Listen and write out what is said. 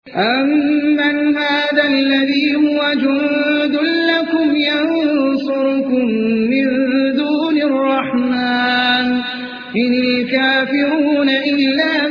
أَمَّنْ هَٰذَا الَّذِي هُوَ جُندٌ لَّكُمْ يَنصُرُكُم مِّن دُونِ الرَّحْمَٰنِ ۚ إِنِ الْكَافِرُونَ إِلَّا